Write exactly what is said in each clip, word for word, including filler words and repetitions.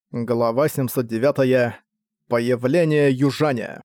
Глава семьсот девять. Появление южаня.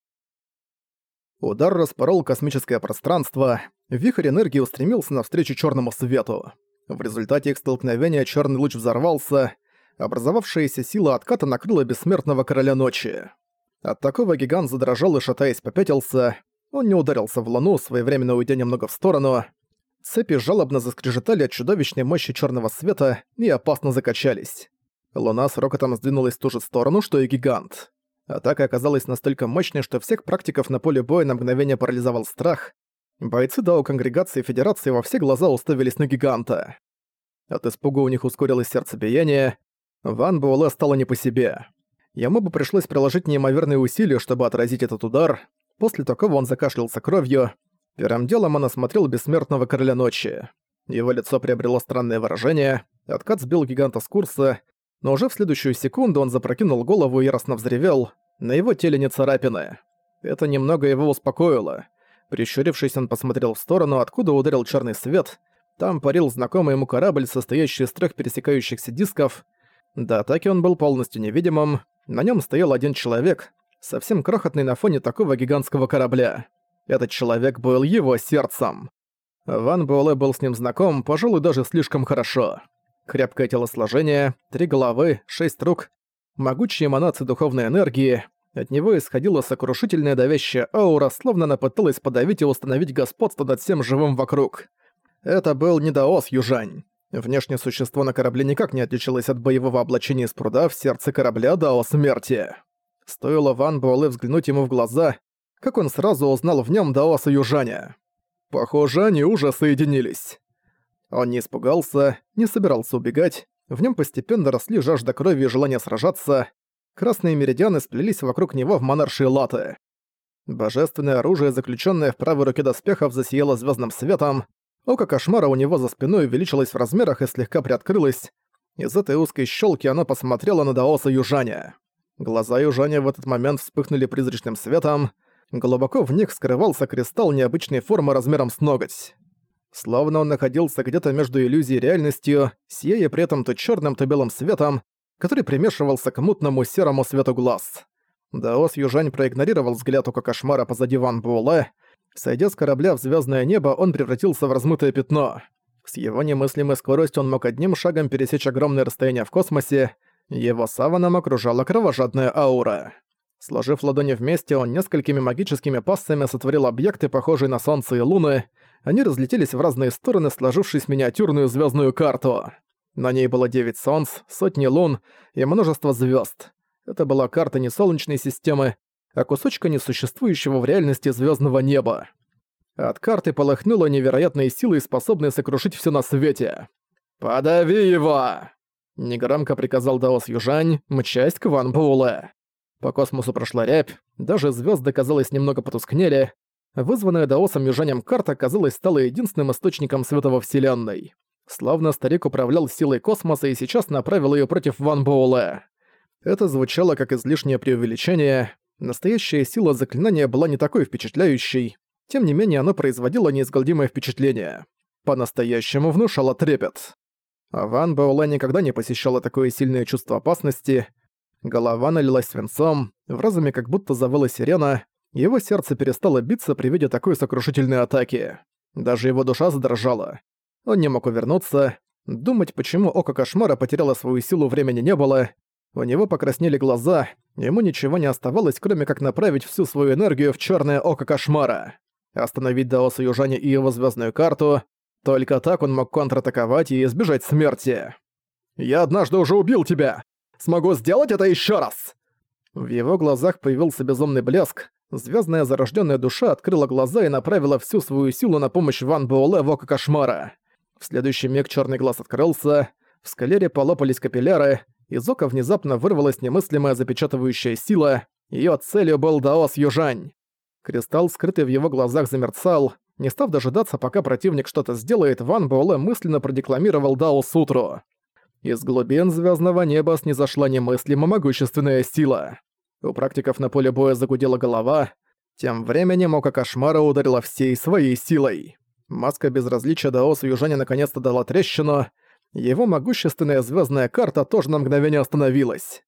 Удар распорол космическое пространство, вихрь энергии устремился навстречу черному свету. В результате их столкновения черный луч взорвался, образовавшаяся сила отката накрыла бессмертного короля ночи. От такого гигант задрожал и, шатаясь, попятился. Он не ударился в луну, своевременно уйдя немного в сторону. Цепи жалобно заскрежетали от чудовищной мощи черного света и опасно закачались. Луна с рокотом сдвинулась в ту же сторону, что и гигант. Атака оказалась настолько мощной, что всех практиков на поле боя на мгновение парализовал страх. Бойцы Дао Конгрегации и Федерации во все глаза уставились на гиганта. От испуга у них ускорилось сердцебиение. Ван Буэлэ стало не по себе. Ему бы пришлось приложить неимоверные усилия, чтобы отразить этот удар. После такого он закашлялся кровью. Первым делом он осмотрел бессмертного короля ночи. Его лицо приобрело странное выражение. Откат сбил гиганта с курса, но уже в следующую секунду он запрокинул голову и яростно взревел. На его теле не царапины. Это немного его успокоило. Прищурившись, он посмотрел в сторону, откуда ударил черный свет. Там парил знакомый ему корабль, состоящий из трех пересекающихся дисков. До атаки он был полностью невидимым. На нем стоял один человек, совсем крохотный на фоне такого гигантского корабля. Этот человек был его сердцем. Ван Буэлэ был с ним знаком, пожалуй, даже слишком хорошо. Крепкое телосложение, три головы, шесть рук, могучие эманации духовной энергии. От него исходила сокрушительная давящая аура, словно она пыталась подавить и установить господство над всем живым вокруг. Это был не Даос Южань. Внешнее существо на корабле никак не отличалось от боевого облачения из пруда в сердце корабля Дао Смерти. Стоило Ван Буэлэ взглянуть ему в глаза, как он сразу узнал в нем Даоса Южаня. Похоже, они уже соединились. Он не испугался, не собирался убегать, в нем постепенно росли жажда крови и желание сражаться. Красные меридианы сплелись вокруг него в монаршие латы. Божественное оружие, заключенное в правой руке доспехов, засияло звездным светом. Око кошмара у него за спиной увеличилось в размерах и слегка приоткрылось. Из этой узкой щелки оно посмотрело на Даоса Южаня. Глаза Южаня в этот момент вспыхнули призрачным светом. Глубоко в них скрывался кристалл необычной формы размером с ноготь. Словно он находился где-то между иллюзией и реальностью, сияя при этом то чёрным, то белым светом, который примешивался к мутному серому свету глаз. Даос Южань проигнорировал взгляд ока кошмара позади Ван Буэлэ. Сойдя с корабля в звездное небо, он превратился в размытое пятно. С его немыслимой скоростью он мог одним шагом пересечь огромное расстояние в космосе. Его саваном окружала кровожадная аура. Сложив ладони вместе, он несколькими магическими пассами сотворил объекты, похожие на Солнце и Луны. Они разлетелись в разные стороны, сложившись в миниатюрную звездную карту. На ней было девять солнц, сотни лун и множество звезд. Это была карта не Солнечной системы, а кусочка несуществующего в реальности звездного неба. От карты полыхнуло невероятной силой, способной сокрушить все на свете. «Подави его!» — негромко приказал Даос Южань, мчась к Ван Буэлэ. По космосу прошла рябь, даже звезды, казалось, немного потускнели. Вызванная Даосом Южанем карта, казалось, стала единственным источником света во Вселенной. Словно старик управлял силой космоса и сейчас направил её против Ван Буэлэ. Это звучало как излишнее преувеличение. Настоящая сила заклинания была не такой впечатляющей. Тем не менее, оно производило неизгладимое впечатление. По-настоящему внушало трепет. А Ван Буэлэ никогда не посещало такое сильное чувство опасности. Голова налилась свинцом, в разуме как будто завыла сирена. Его сердце перестало биться при виде такой сокрушительной атаки. Даже его душа задрожала. Он не мог увернуться. Думать, почему око кошмара потеряло свою силу, времени не было. У него покраснели глаза, ему ничего не оставалось, кроме как направить всю свою энергию в чёрное око кошмара. Остановить Даоса Южаня и его звездную карту. Только так он мог контратаковать и избежать смерти. «Я однажды уже убил тебя! Смогу сделать это ещё раз!» В его глазах появился безумный блеск. Звездная зарожденная душа открыла глаза и направила всю свою силу на помощь Ван Буэлэ в око кошмара. В следующий миг черный глаз открылся, в скалере полопались капилляры, из ока внезапно вырвалась немыслимая запечатывающая сила, ее целью был Даос Южань. Кристалл, скрытый в его глазах, замерцал. Не став дожидаться, пока противник что-то сделает, Ван Буэлэ мысленно продекламировал Дао Сутру. Из глубин звездного неба снизошла немыслимо могущественная сила. У практиков на поле боя загудела голова. Тем временем око кошмара ударило всей своей силой. Маска безразличия Даоса Южаня наконец-то дала трещину. Его могущественная звездная карта тоже на мгновение остановилась.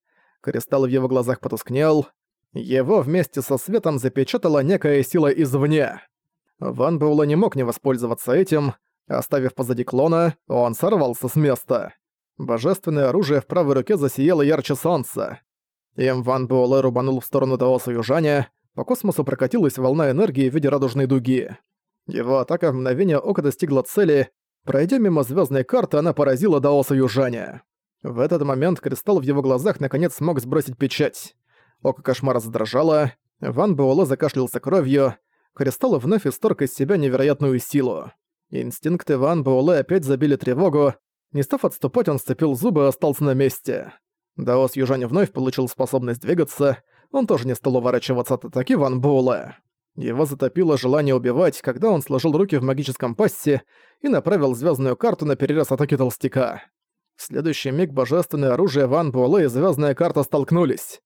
Кристалл в его глазах потускнел. Его вместе со светом запечатала некая сила извне. Ван Буэлэ не мог не воспользоваться этим. Оставив позади клона, он сорвался с места. Божественное оружие в правой руке засияло ярче солнца. Им Ван Буэлэ рубанул в сторону Даоса Южаня. По космосу прокатилась волна энергии в виде радужной дуги. Его атака в мгновение ока достигла цели. Пройдя мимо звездной карты, она поразила Даоса Южаня. В этот момент кристалл в его глазах наконец смог сбросить печать. Око кошмара задрожало. Ван Буэлэ закашлялся кровью. Кристалл вновь исторг из себя невероятную силу. Инстинкты Ван Буэлэ опять забили тревогу. Не став отступать, он сцепил зубы и остался на месте. Даос Южань вновь получил способность двигаться. Он тоже не стал уворачиваться от атаки Ван Буэлэ. Его затопило желание убивать, когда он сложил руки в магическом пассе и направил звездную карту на перерез атаки толстяка. В следующий миг божественное оружие Ван Буэлэ и звездная карта столкнулись.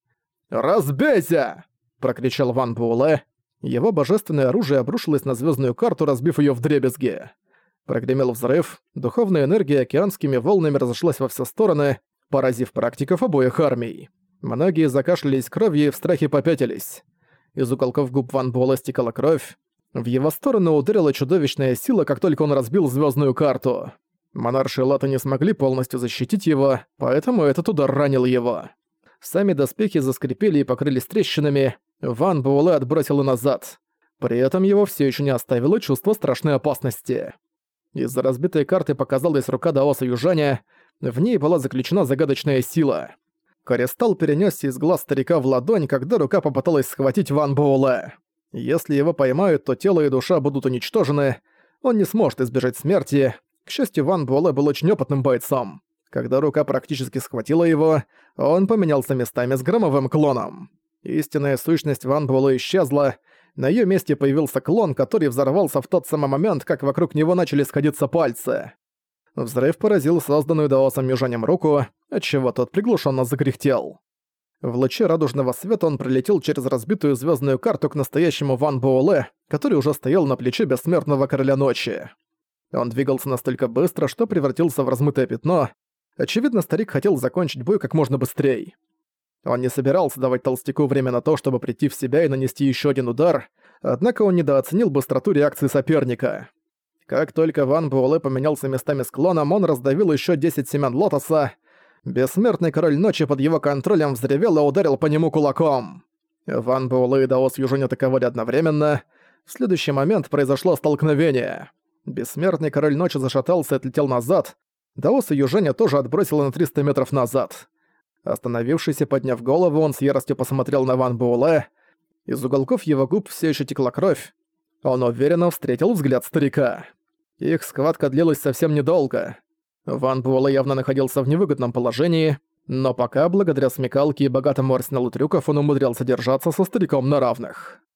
«Разбейся!» – прокричал Ван Буэлэ. Его божественное оружие обрушилось на звездную карту, разбив ее вдребезги. Прогремел взрыв, духовная энергия океанскими волнами разошлась во все стороны, поразив практиков обоих армий. Многие закашлялись кровью и в страхе попятились. Из уголков губ Ван Буэлэ стекала кровь. В его сторону ударила чудовищная сила, как только он разбил звездную карту. Монарши Латы не смогли полностью защитить его, поэтому этот удар ранил его. Сами доспехи заскрипели и покрылись трещинами. Ван Буэлэ отбросило назад. При этом его все еще не оставило чувство страшной опасности. Из-за разбитой карты показалась рука Даоса Южаня. В ней была заключена загадочная сила. Кристалл перенесся из глаз старика в ладонь, когда рука попыталась схватить Ван Буэлэ. Если его поймают, то тело и душа будут уничтожены. Он не сможет избежать смерти. К счастью, Ван Буэлэ был очень опытным бойцом. Когда рука практически схватила его, он поменялся местами с громовым клоном. Истинная сущность Ван Буэлэ исчезла. На её месте появился клон, который взорвался в тот самый момент, как вокруг него начали сходиться пальцы. Взрыв поразил созданную Даосом Южанем руку, отчего тот приглушённо закряхтел. В луче радужного света он пролетел через разбитую звёздную карту к настоящему Ван Буэлэ, который уже стоял на плече бессмертного Короля Ночи. Он двигался настолько быстро, что превратился в размытое пятно. Очевидно, старик хотел закончить бой как можно быстрее. Он не собирался давать толстяку время на то, чтобы прийти в себя и нанести ещё один удар, однако он недооценил быстроту реакции соперника. Как только Ван Буэлэ поменялся местами с клоном, он раздавил ещё десять семян лотоса. Бессмертный Король Ночи под его контролем взревел и ударил по нему кулаком. Ван Буэлэ и Даос Южань атаковали одновременно. В следующий момент произошло столкновение. Бессмертный Король Ночи зашатался и отлетел назад. Даоса Южаня тоже отбросило на триста метров назад. Остановившись и подняв голову, он с яростью посмотрел на Ван Буэлэ. Из уголков его губ все еще текла кровь. Он уверенно встретил взгляд старика. Их схватка длилась совсем недолго. Ван Буэлэ явно находился в невыгодном положении, но пока, благодаря смекалке и богатому арсеналу трюков, он умудрялся держаться со стариком на равных.